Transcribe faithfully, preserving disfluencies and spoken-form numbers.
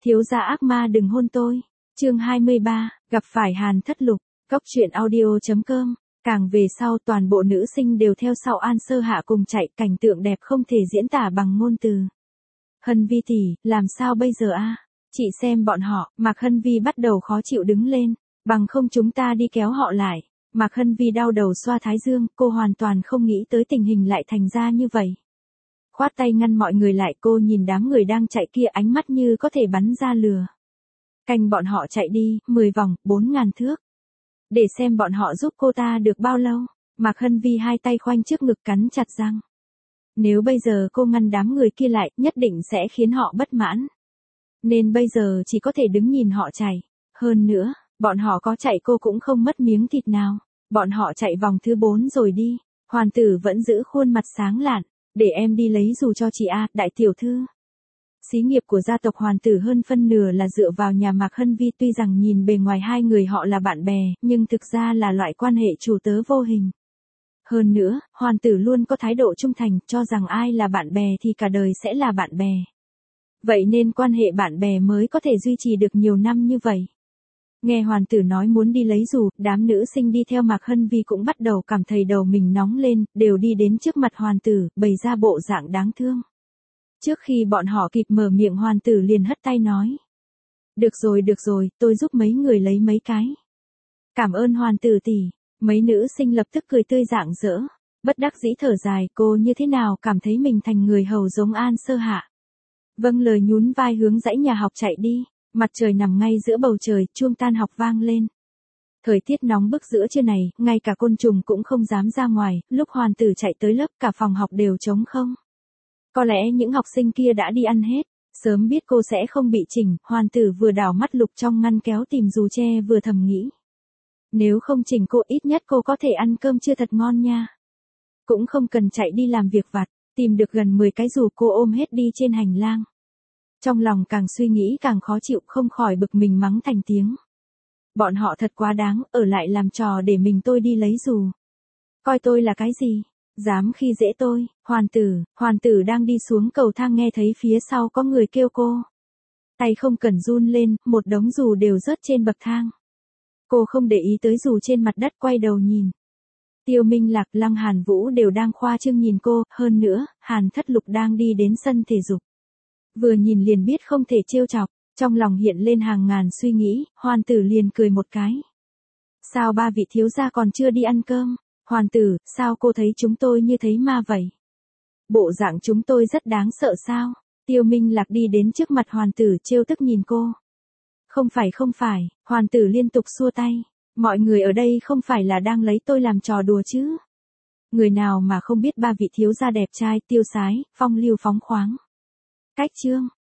Thiếu gia ác ma đừng hôn tôi. Chương hai mươi ba, gặp phải Hàn Thất Lục. Cốc truyện audio chấm com. Càng về sau toàn bộ nữ sinh đều theo sau An Sơ Hạ cùng chạy, cảnh tượng đẹp không thể diễn tả bằng ngôn từ. Hân Vi tỷ, làm sao bây giờ a? Chị xem bọn họ. Mạc Hân Vi bắt đầu khó chịu đứng lên, bằng không chúng ta đi kéo họ lại. Mạc Hân Vi đau đầu xoa thái dương, cô hoàn toàn không nghĩ tới tình hình lại thành ra như vậy. Khoát tay ngăn mọi người lại, cô nhìn đám người đang chạy kia, ánh mắt như có thể bắn ra lửa. Canh bọn họ chạy đi, mười vòng, bốn ngàn thước. Để xem bọn họ giúp cô ta được bao lâu. Mạc Hân Vi hai tay khoanh trước ngực cắn chặt răng. Nếu bây giờ cô ngăn đám người kia lại, nhất định sẽ khiến họ bất mãn. Nên bây giờ chỉ có thể đứng nhìn họ chạy. Hơn nữa, bọn họ có chạy cô cũng không mất miếng thịt nào. Bọn họ chạy vòng thứ bốn rồi đi. Hoàn tử vẫn giữ khuôn mặt sáng lạn. Để em đi lấy dù cho chị a, đại tiểu thư. Xí nghiệp của gia tộc Hoàn tử hơn phân nửa là dựa vào nhà Mạc Hân Vi, tuy rằng nhìn bề ngoài hai người họ là bạn bè, nhưng thực ra là loại quan hệ chủ tớ vô hình. Hơn nữa, Hoàn tử luôn có thái độ trung thành, cho rằng ai là bạn bè thì cả đời sẽ là bạn bè. Vậy nên quan hệ bạn bè mới có thể duy trì được nhiều năm như vậy. Nghe Hoàn tử nói muốn đi lấy dù, đám nữ sinh đi theo Mạc Hân Vi cũng bắt đầu cảm thấy đầu mình nóng lên, đều đi đến trước mặt Hoàn tử, bày ra bộ dạng đáng thương. Trước khi bọn họ kịp mở miệng, Hoàn tử liền hất tay nói. Được rồi được rồi, tôi giúp mấy người lấy mấy cái. Cảm ơn Hoàn tử tỷ. Mấy nữ sinh lập tức cười tươi rạng rỡ. Bất đắc dĩ thở dài, cô như thế nào cảm thấy mình thành người hầu giống An Sơ Hạ. Vâng lời nhún vai hướng dãy nhà học chạy đi. Mặt trời nằm ngay giữa bầu trời, chuông tan học vang lên. Thời tiết nóng bức giữa trưa này, ngay cả côn trùng cũng không dám ra ngoài, lúc Hoàn tử chạy tới lớp cả phòng học đều trống không. Có lẽ những học sinh kia đã đi ăn hết, sớm biết cô sẽ không bị chỉnh, Hoàn tử vừa đảo mắt lục trong ngăn kéo tìm dù tre vừa thầm nghĩ. Nếu không chỉnh cô ít nhất cô có thể ăn cơm trưa thật ngon nha. Cũng không cần chạy đi làm việc vặt, tìm được gần mười cái dù cô ôm hết đi trên hành lang. Trong lòng càng suy nghĩ càng khó chịu, không khỏi bực mình mắng thành tiếng. Bọn họ thật quá đáng, ở lại làm trò để mình tôi đi lấy dù. Coi tôi là cái gì? Dám khi dễ tôi. Hoàn tử, Hoàn tử đang đi xuống cầu thang nghe thấy phía sau có người kêu cô. Tay không cần run lên, một đống dù đều rớt trên bậc thang. Cô không để ý tới dù trên mặt đất, quay đầu nhìn. Tiêu Minh Lạc, Lăng Hàn Vũ đều đang khoa trương nhìn cô, hơn nữa, Hàn Thất Lục đang đi đến sân thể dục. Vừa nhìn liền biết không thể trêu chọc, trong lòng hiện lên hàng ngàn suy nghĩ, Hoàn tử liền cười một cái. Sao ba vị thiếu gia còn chưa đi ăn cơm? Hoàn tử, sao cô thấy chúng tôi như thấy ma vậy? Bộ dạng chúng tôi rất đáng sợ sao? Tiêu Minh Lạc đi đến trước mặt Hoàn tử trêu tức nhìn cô. Không phải không phải, Hoàn tử liên tục xua tay. Mọi người ở đây không phải là đang lấy tôi làm trò đùa chứ? Người nào mà không biết ba vị thiếu gia đẹp trai, tiêu sái, phong lưu phóng khoáng. Cách chương.